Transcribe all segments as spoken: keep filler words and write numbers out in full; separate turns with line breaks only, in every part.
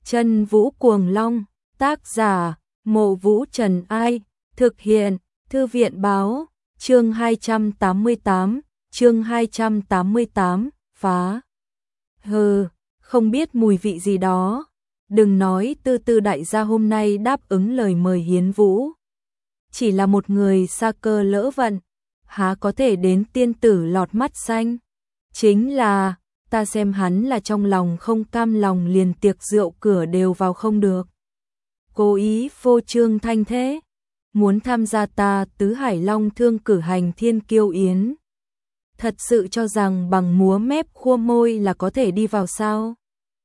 Chân Vũ Cuồng Long, tác giả, Mộ Vũ Trần Ai, thực hiện, Thư viện báo, chương hai trăm tám mươi tám, chương hai trăm tám mươi tám, phá. Hừ, không biết mùi vị gì đó, đừng nói Tư Tư đại gia hôm nay đáp ứng lời mời hiến vũ. Chỉ là một người sa cơ lỡ vận, há có thể đến tiên tử lọt mắt xanh. Chính là, ta xem hắn là trong lòng không cam lòng liền tiệc rượu cửa đều vào không được. Cố ý phô trương thanh thế, muốn tham gia ta Tứ Hải Long Thương cử hành thiên kiêu yến. Thật sự cho rằng bằng múa mép khua môi là có thể đi vào sao?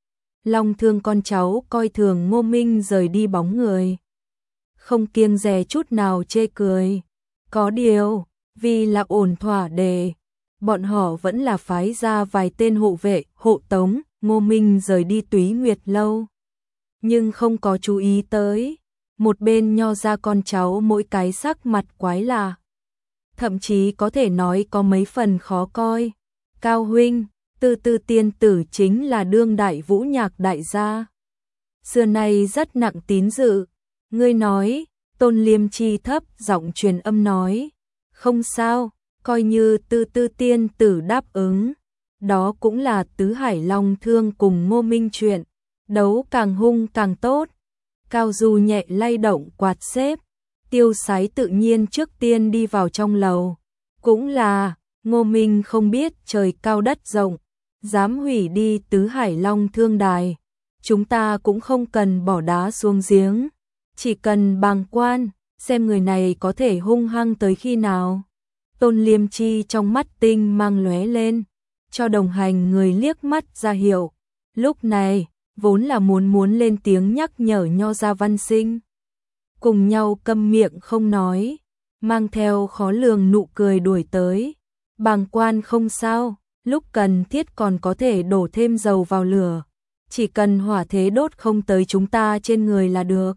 Long Thương con cháu coi thường Ngô Minh rời đi bóng người, không kiêng dè chút nào chê cười. Có điều, vì là ổn thỏa đề, bọn họ vẫn là phái ra vài tên hộ vệ, hộ tống Ngô Minh rời đi Túy Nguyệt lâu. Nhưng không có chú ý tới, một bên Nho gia con cháu mỗi cái sắc mặt quái lạ, thậm chí có thể nói có mấy phần khó coi. Cao huynh, Tư Tư tiên tử chính là đương đại vũ nhạc đại gia, xưa nay rất nặng tín dự. Ngươi nói, Tôn Liêm Chi thấp giọng truyền âm nói, không sao, coi như Tư Tư tiên tử đáp ứng, đó cũng là Tứ Hải Long Thương cùng Ngô Minh chuyện, đấu càng hung càng tốt. Cao Du nhẹ lay động quạt xếp, tiêu sái tự nhiên trước tiên đi vào trong lầu. Cũng là, Ngô Minh không biết trời cao đất rộng, dám hủy đi Tứ Hải Long Thương đài, chúng ta cũng không cần bỏ đá xuống giếng, chỉ cần bàng quan, xem người này có thể hung hăng tới khi nào. Tôn Liêm Chi trong mắt tinh mang lóe lên, cho đồng hành người liếc mắt ra hiệu. Lúc này, vốn là muốn muốn lên tiếng nhắc nhở Nho gia văn sinh, cùng nhau câm miệng không nói, mang theo khó lường nụ cười đuổi tới. Bàng quan không sao, lúc cần thiết còn có thể đổ thêm dầu vào lửa, chỉ cần hỏa thế đốt không tới chúng ta trên người là được.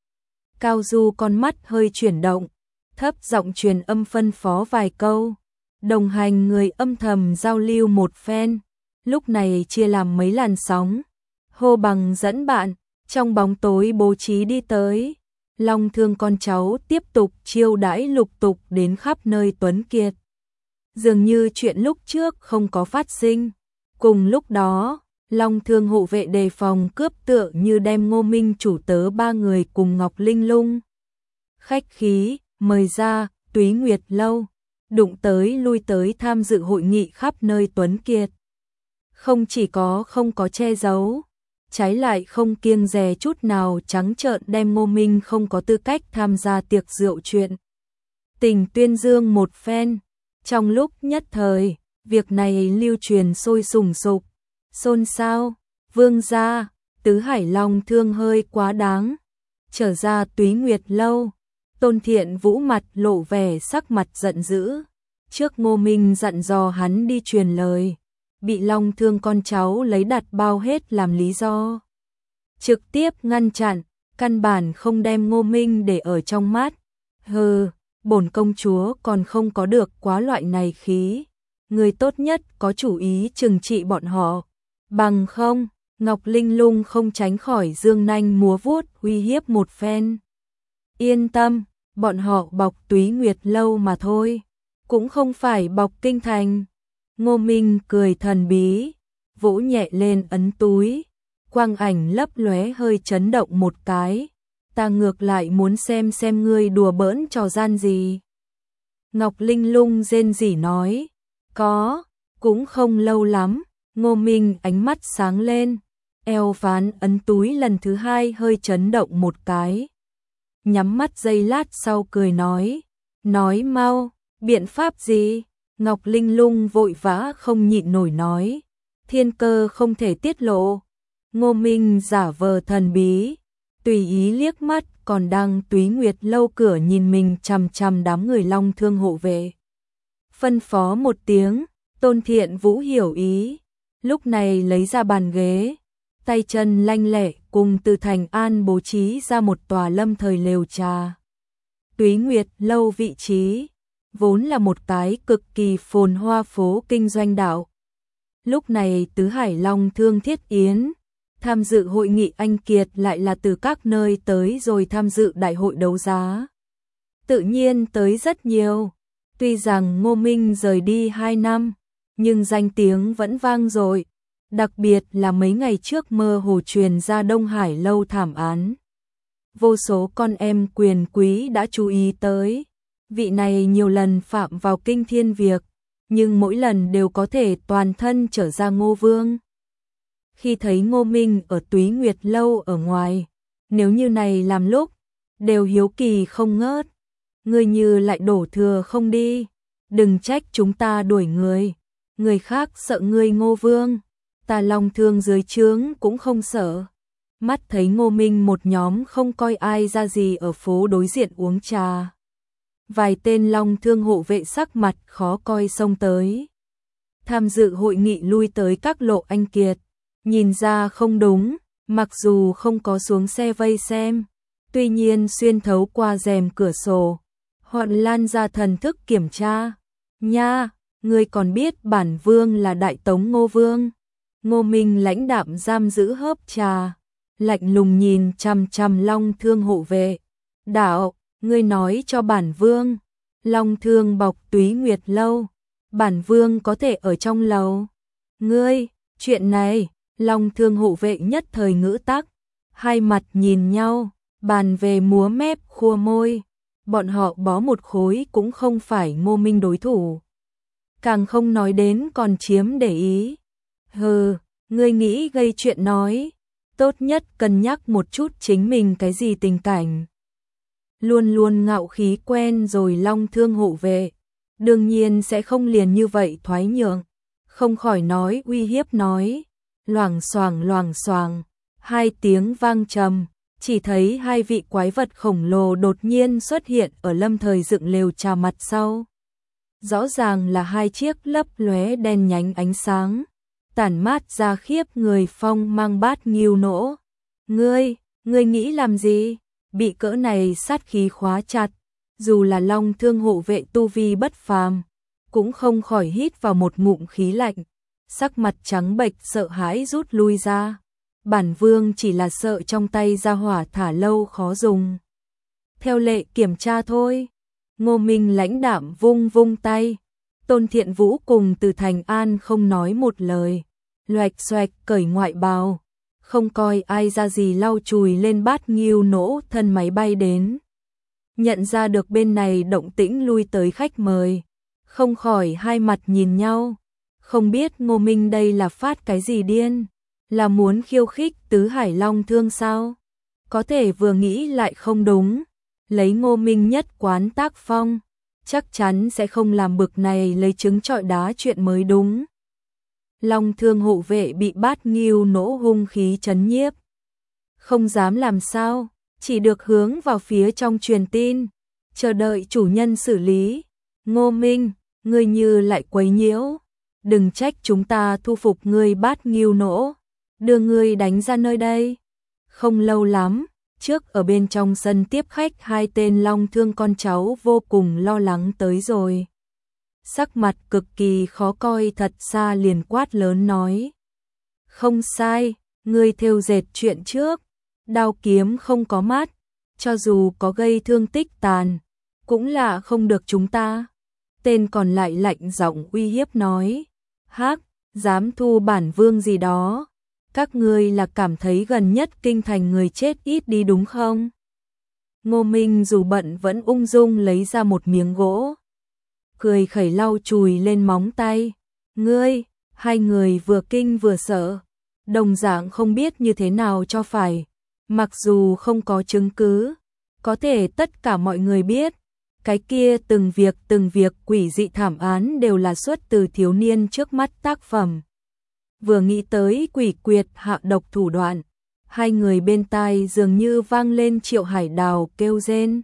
Cao Du con mắt hơi chuyển động, thấp giọng truyền âm phân phó vài câu, đồng hành người âm thầm giao lưu một phen, lúc này chia làm mấy làn sóng. Hô Bằng dẫn bạn, trong bóng tối bố trí đi tới. Long Thương con cháu tiếp tục chiêu đãi lục tục đến khắp nơi tuấn kiệt, dường như chuyện lúc trước không có phát sinh. Cùng lúc đó, Long Thương hộ vệ đề phòng cướp tựa như đem Ngô Minh chủ tớ ba người cùng Ngọc Linh Lung khách khí mời ra Túy Nguyệt lâu, đụng tới lui tới tham dự hội nghị khắp nơi tuấn kiệt. Không chỉ có không có che giấu, trái lại không kiêng dè chút nào trắng trợn đem Ngô Minh không có tư cách tham gia tiệc rượu chuyện tình tuyên dương một phen. Trong lúc nhất thời, việc này lưu truyền sôi sùng sục, xôn xao. Vương gia, Tứ Hải Long Thương hơi quá đáng. Trở ra Túy Nguyệt lâu, Tôn Thiện Vũ mặt lộ vẻ sắc mặt giận dữ, trước Ngô Minh dặn dò hắn đi truyền lời, bị Long Thương con cháu lấy đặt bao hết làm lý do, trực tiếp ngăn chặn, căn bản không đem Ngô Minh để ở trong mắt. Hừ, bổn công chúa còn không có được quá loại này khí, người tốt nhất có chủ ý trừng trị bọn họ, bằng không. Ngọc Linh Lung không tránh khỏi dương nanh múa vuốt uy hiếp một phen. Yên tâm, bọn họ bọc Túy Nguyệt lâu mà thôi, cũng không phải bọc kinh thành. Ngô Minh cười thần bí, vỗ nhẹ lên ấn túi, quang ảnh lấp lóe hơi chấn động một cái. Ta ngược lại muốn xem xem ngươi đùa bỡn trò gian gì. Ngọc Linh Lung rên rỉ nói, có, cũng không lâu lắm. Ngô Minh ánh mắt sáng lên, eo phán ấn túi lần thứ hai hơi chấn động một cái, nhắm mắt giây lát sau cười nói, nói mau, biện pháp gì? Ngọc Linh Lung vội vã không nhịn nổi nói, thiên cơ không thể tiết lộ. Ngô Minh giả vờ thần bí, tùy ý liếc mắt còn đang Túy Nguyệt lâu cửa nhìn mình chằm chằm đám người Long Thương hộ vệ. Phân phó một tiếng, Tôn Thiện Vũ hiểu ý, lúc này lấy ra bàn ghế, tay chân lanh lẹ cùng từ Thành An bố trí ra một tòa lâm thời lều trà. Túy Nguyệt lâu vị trí vốn là một cái cực kỳ phồn hoa phố kinh doanh đạo. Lúc này Tứ Hải Long Thương thiết yến, tham dự hội nghị anh kiệt lại là từ các nơi tới rồi tham dự đại hội đấu giá. Tự nhiên tới rất nhiều. Tuy rằng Ngô Minh rời đi hai năm, nhưng danh tiếng vẫn vang dội, đặc biệt là mấy ngày trước mơ hồ truyền ra Đông Hải lâu thảm án. Vô số con em quyền quý đã chú ý tới. Vị này nhiều lần phạm vào kinh thiên việc, nhưng mỗi lần đều có thể toàn thân trở ra Ngô Vương. Khi thấy Ngô Minh ở Túy Nguyệt lâu ở ngoài, nếu như này làm lúc, đều hiếu kỳ không ngớt. Ngươi như lại đổ thừa không đi, đừng trách chúng ta đuổi người. Người khác sợ ngươi Ngô Vương, ta Long Thương dưới trướng cũng không sợ. Mắt thấy Ngô Minh một nhóm không coi ai ra gì ở phố đối diện uống trà. Vài tên Long Thương hộ vệ sắc mặt khó coi xông tới. Tham dự hội nghị lui tới các lộ anh kiệt, nhìn ra không đúng, mặc dù không có xuống xe vây xem, tuy nhiên xuyên thấu qua rèm cửa sổ, họ lan ra thần thức kiểm tra. Nha, ngươi còn biết bản vương là Đại Tống Ngô Vương. Ngô Minh lãnh đạm giam giữ hớp trà, lạnh lùng nhìn chằm chằm Long Thương hộ vệ. Đạo, ngươi nói cho bản vương, Long Thương bọc Túy Nguyệt lâu, bản vương có thể ở trong lầu. Ngươi, chuyện này, Long Thương hộ vệ nhất thời ngữ tắc, hai mặt nhìn nhau, bàn về múa mép khua môi. Bọn họ bó một khối cũng không phải Ngô Minh đối thủ. Càng không nói đến còn chiếm để ý. Hừ, ngươi nghĩ gây chuyện nói, tốt nhất cân nhắc một chút chính mình cái gì tình cảnh. Luôn luôn ngạo khí quen rồi Long Thương hộ vệ, đương nhiên sẽ không liền như vậy thoái nhượng, không khỏi nói uy hiếp nói. Loảng xoảng loảng xoảng, hai tiếng vang trầm, chỉ thấy hai vị quái vật khổng lồ đột nhiên xuất hiện ở lâm thời dựng lều trà mặt sau. Rõ ràng là hai chiếc lấp lóe đen nhánh ánh sáng, tản mát ra khiếp người phong mang bát nghiêu nỗ. Ngươi, ngươi nghĩ làm gì? Bị cỡ này sát khí khóa chặt, dù là Long Thương hộ vệ tu vi bất phàm, cũng không khỏi hít vào một ngụm khí lạnh, sắc mặt trắng bệch sợ hãi rút lui ra. Bản vương chỉ là sợ trong tay ra hỏa thả lâu khó dùng. Theo lệ kiểm tra thôi. Ngô Minh lãnh đạm vung vung tay. Tôn Thiện Vũ cùng Từ Thành An không nói một lời, loạch xoạch cởi ngoại bào, không coi ai ra gì lau chùi lên bát nghiêu nỗ thân máy bay đến. Nhận ra được bên này động tĩnh lui tới khách mời, không khỏi hai mặt nhìn nhau, không biết Ngô Minh đây là phát cái gì điên, là muốn khiêu khích tứ hải Long Thương sao? Có thể vừa nghĩ lại không đúng, lấy Ngô Minh nhất quán tác phong, chắc chắn sẽ không làm bực này lấy trứng trọi đá chuyện mới đúng. Long Thương hộ vệ bị bát nghiêu nỗ hung khí chấn nhiếp, không dám làm sao, chỉ được hướng vào phía trong truyền tin, chờ đợi chủ nhân xử lý. Ngô Minh, ngươi như lại quấy nhiễu, đừng trách chúng ta thu phục ngươi bát nghiêu nỗ, đưa ngươi đánh ra nơi đây. Không lâu lắm, trước ở bên trong sân tiếp khách hai tên Long Thương con cháu vô cùng lo lắng tới rồi. Sắc mặt cực kỳ khó coi thật xa liền quát lớn nói. Không sai, ngươi thêu dệt chuyện trước, đao kiếm không có mắt, cho dù có gây thương tích tàn, cũng là không được chúng ta. Tên còn lại lạnh giọng uy hiếp nói. Hắc, dám thu bản vương gì đó, các ngươi là cảm thấy gần nhất kinh thành người chết ít đi đúng không? Ngô Minh dù bận vẫn ung dung lấy ra một miếng gỗ, cười khẩy lau chùi lên móng tay. Ngươi, hai người vừa kinh vừa sợ, đồng dạng không biết như thế nào cho phải. Mặc dù không có chứng cứ, có thể tất cả mọi người biết, cái kia từng việc từng việc quỷ dị thảm án đều là xuất từ thiếu niên trước mắt tác phẩm. Vừa nghĩ tới quỷ quyệt hạ độc thủ đoạn, hai người bên tai dường như vang lên Triệu Hải Đào kêu rên.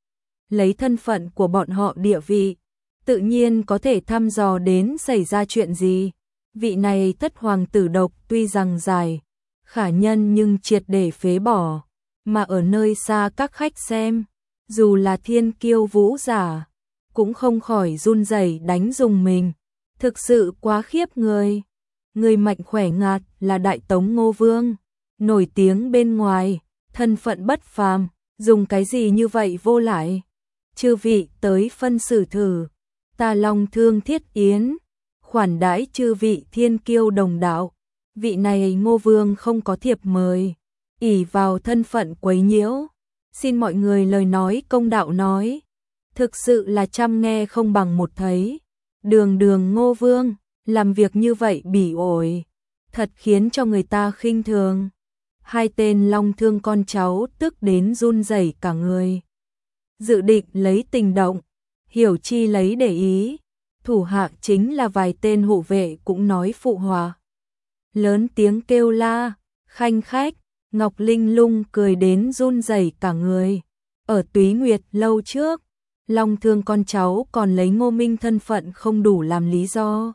Lấy thân phận của bọn họ địa vị, tự nhiên có thể thăm dò đến xảy ra chuyện gì. Vị này thất hoàng tử độc tuy rằng dài, khả nhân nhưng triệt để phế bỏ, mà ở nơi xa các khách xem, dù là thiên kiêu vũ giả, cũng không khỏi run rẩy đánh dùng mình. Thực sự quá khiếp người. Người mạnh khỏe ngạt là Đại Tống Ngô Vương, nổi tiếng bên ngoài, thân phận bất phàm, dùng cái gì như vậy vô lại. Chư vị tới phân xử thử, ta Long Thương Thiết Yến, khoản đãi chư vị thiên kiêu đồng đạo. Vị này Ngô Vương không có thiệp mời, ỷ vào thân phận quấy nhiễu, xin mọi người lời nói công đạo nói. Thực sự là trăm nghe không bằng một thấy. Đường đường Ngô Vương, làm việc như vậy bỉ ổi, thật khiến cho người ta khinh thường. Hai tên Long Thương con cháu tức đến run rẩy cả người. Dự định lấy tình động, Hiểu Chi lấy để ý, thủ hạ chính là vài tên hộ vệ cũng nói phụ hòa. Lớn tiếng kêu la, khanh khách, Ngọc Linh Lung cười đến run rẩy cả người. Ở Túy Nguyệt lâu trước, Long Thương con cháu còn lấy Ngô Minh thân phận không đủ làm lý do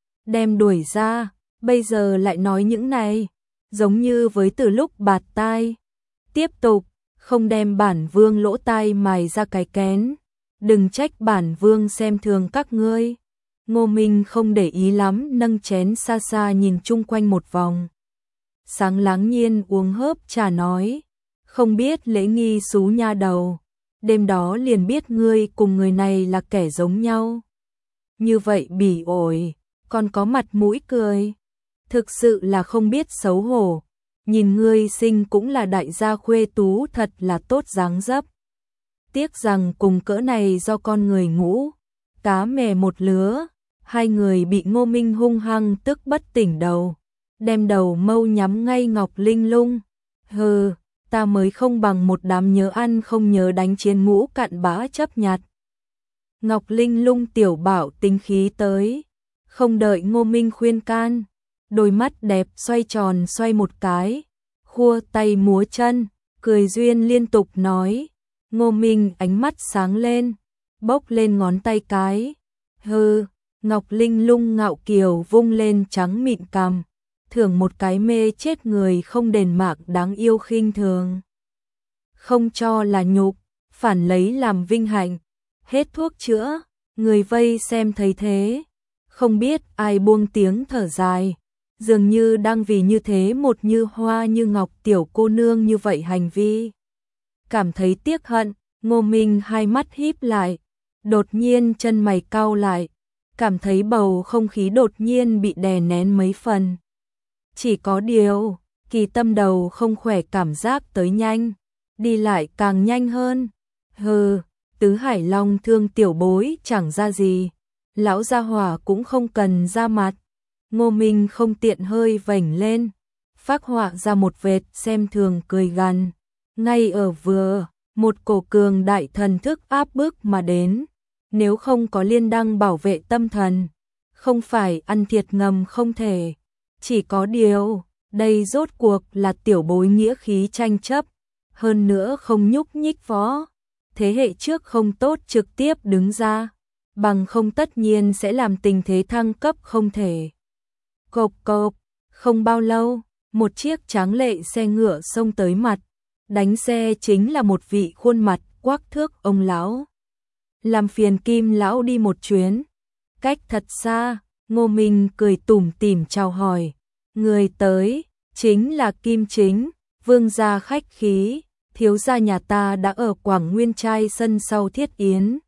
đem đuổi ra, bây giờ lại nói những này, giống như với từ lúc bạt tai. Tiếp tục, không đem bản vương lỗ tai mài ra cái kén, đừng trách bản vương xem thường các ngươi. Ngô Minh không để ý lắm, nâng chén xa xa nhìn chung quanh một vòng. Sáng láng nhiên uống hớp trà nói, không biết lễ nghi xú nha đầu, đêm đó liền biết ngươi cùng người này là kẻ giống nhau. Như vậy bỉ ổi, còn có mặt mũi cười, thực sự là không biết xấu hổ. Nhìn ngươi sinh cũng là đại gia khuê tú, thật là tốt dáng dấp. Tiếc rằng cùng cỡ này do con người ngũ, cá mè một lứa. Hai người bị Ngô Minh hung hăng tức bất tỉnh đầu, đem đầu mâu nhắm ngay Ngọc Linh Lung. Hừ, ta mới không bằng một đám nhớ ăn không nhớ đánh chiến ngũ cặn bã chấp nhặt. Ngọc Linh Lung tiểu bảo tính khí tới, không đợi Ngô Minh khuyên can, đôi mắt đẹp xoay tròn xoay một cái, khua tay múa chân, cười duyên liên tục nói. Ngô Minh ánh mắt sáng lên, bốc lên ngón tay cái. Hừ, Ngọc Linh Lung ngạo kiều vung lên trắng mịn cằm, thưởng một cái mê chết người không đền mạng đáng yêu khinh thường. Không cho là nhục, phản lấy làm vinh hạnh, hết thuốc chữa, người vây xem thấy thế, không biết ai buông tiếng thở dài, dường như đang vì như thế một như hoa như ngọc tiểu cô nương như vậy hành vi. Cảm thấy tiếc hận, Ngô Minh hai mắt híp lại, đột nhiên chân mày cau lại, cảm thấy bầu không khí đột nhiên bị đè nén mấy phần. Chỉ có điều, kỳ tâm đầu không khỏe cảm giác tới nhanh, đi lại càng nhanh hơn. Hừ, Tứ Hải Long Thương tiểu bối chẳng ra gì, lão gia hỏa cũng không cần ra mặt. Ngô Minh không tiện hơi vểnh lên, phác họa ra một vệt xem thường cười gằn. Ngay ở vừa, một cổ cường đại thần thức áp bức mà đến. Nếu không có liên đăng bảo vệ tâm thần, không phải ăn thiệt ngầm không thể. Chỉ có điều, đây rốt cuộc là tiểu bối nghĩa khí tranh chấp, hơn nữa không nhúc nhích võ. Thế hệ trước không tốt trực tiếp đứng ra, bằng không tất nhiên sẽ làm tình thế thăng cấp không thể. Cộp cộp, không bao lâu, một chiếc tráng lệ xe ngựa xông tới mặt, đánh xe chính là một vị khuôn mặt quắc thước ông lão. Làm phiền Kim lão đi một chuyến. Cách thật xa, Ngô Minh cười tủm tỉm chào hỏi. Người tới, chính là Kim Chính, vương gia khách khí, thiếu gia nhà ta đã ở Quảng Nguyên Trai sân sau thiết yến.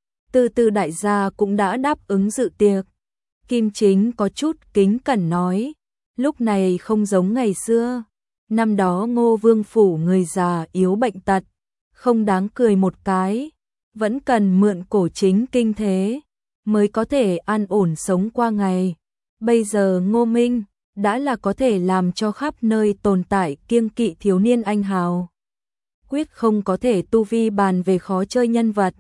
Từ từ đại gia cũng đã đáp ứng dự tiệc. Kim Chính có chút kính cẩn nói, lúc này không giống ngày xưa. Năm đó Ngô Vương phủ người già yếu bệnh tật, không đáng cười một cái. Vẫn cần mượn cổ chính kinh thế, mới có thể an ổn sống qua ngày. Bây giờ Ngô Minh, đã là có thể làm cho khắp nơi tồn tại kiêng kỵ thiếu niên anh hào. Quyết không có thể tu vi bàn về khó chơi nhân vật.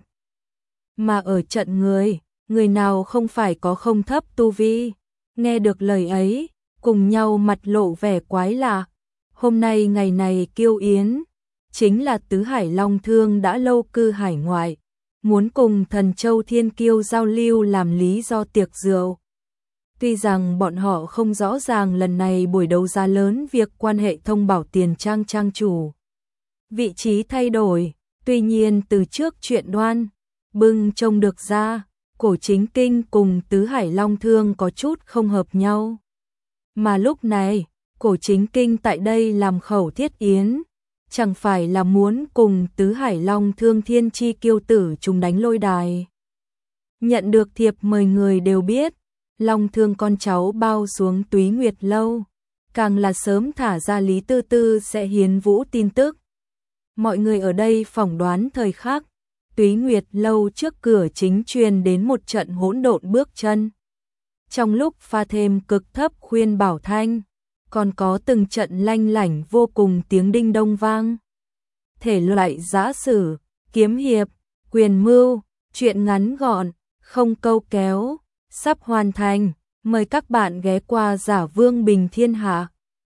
Mà ở trận người, người nào không phải có không thấp tu vi. Nghe được lời ấy, cùng nhau mặt lộ vẻ quái lạ. Hôm nay ngày này kiêu yến, chính là Tứ Hải Long Thương đã lâu cư hải ngoại. Muốn cùng Thần Châu Thiên Kiêu giao lưu làm lý do tiệc rượu. Tuy rằng bọn họ không rõ ràng lần này buổi đấu giá lớn việc quan hệ thông bảo tiền trang trang chủ vị trí thay đổi, tuy nhiên từ trước chuyện đoan bưng trông được ra, cổ chính kinh cùng Tứ Hải Long Thương có chút không hợp nhau. Mà lúc này, Cổ Chính Kinh tại đây làm khẩu thiết yến, chẳng phải là muốn cùng Tứ Hải Long Thương Thiên Chi kiêu tử chúng đánh lôi đài. Nhận được thiệp mời người đều biết, Long Thương con cháu bao xuống Túy Nguyệt Lâu, càng là sớm thả ra Lý Tư Tư sẽ hiến vũ tin tức. Mọi người ở đây phỏng đoán thời khắc, Túy Nguyệt Lâu trước cửa chính truyền đến một trận hỗn độn bước chân. Trong lúc pha thêm cực thấp khuyên bảo thanh, còn có từng trận lanh lảnh vô cùng tiếng đinh đông vang. Thể loại giã sử, kiếm hiệp, quyền mưu, truyện ngắn gọn, không câu kéo, sắp hoàn thành. Mời các bạn ghé qua Giả Vương Bình Thiên Hạ.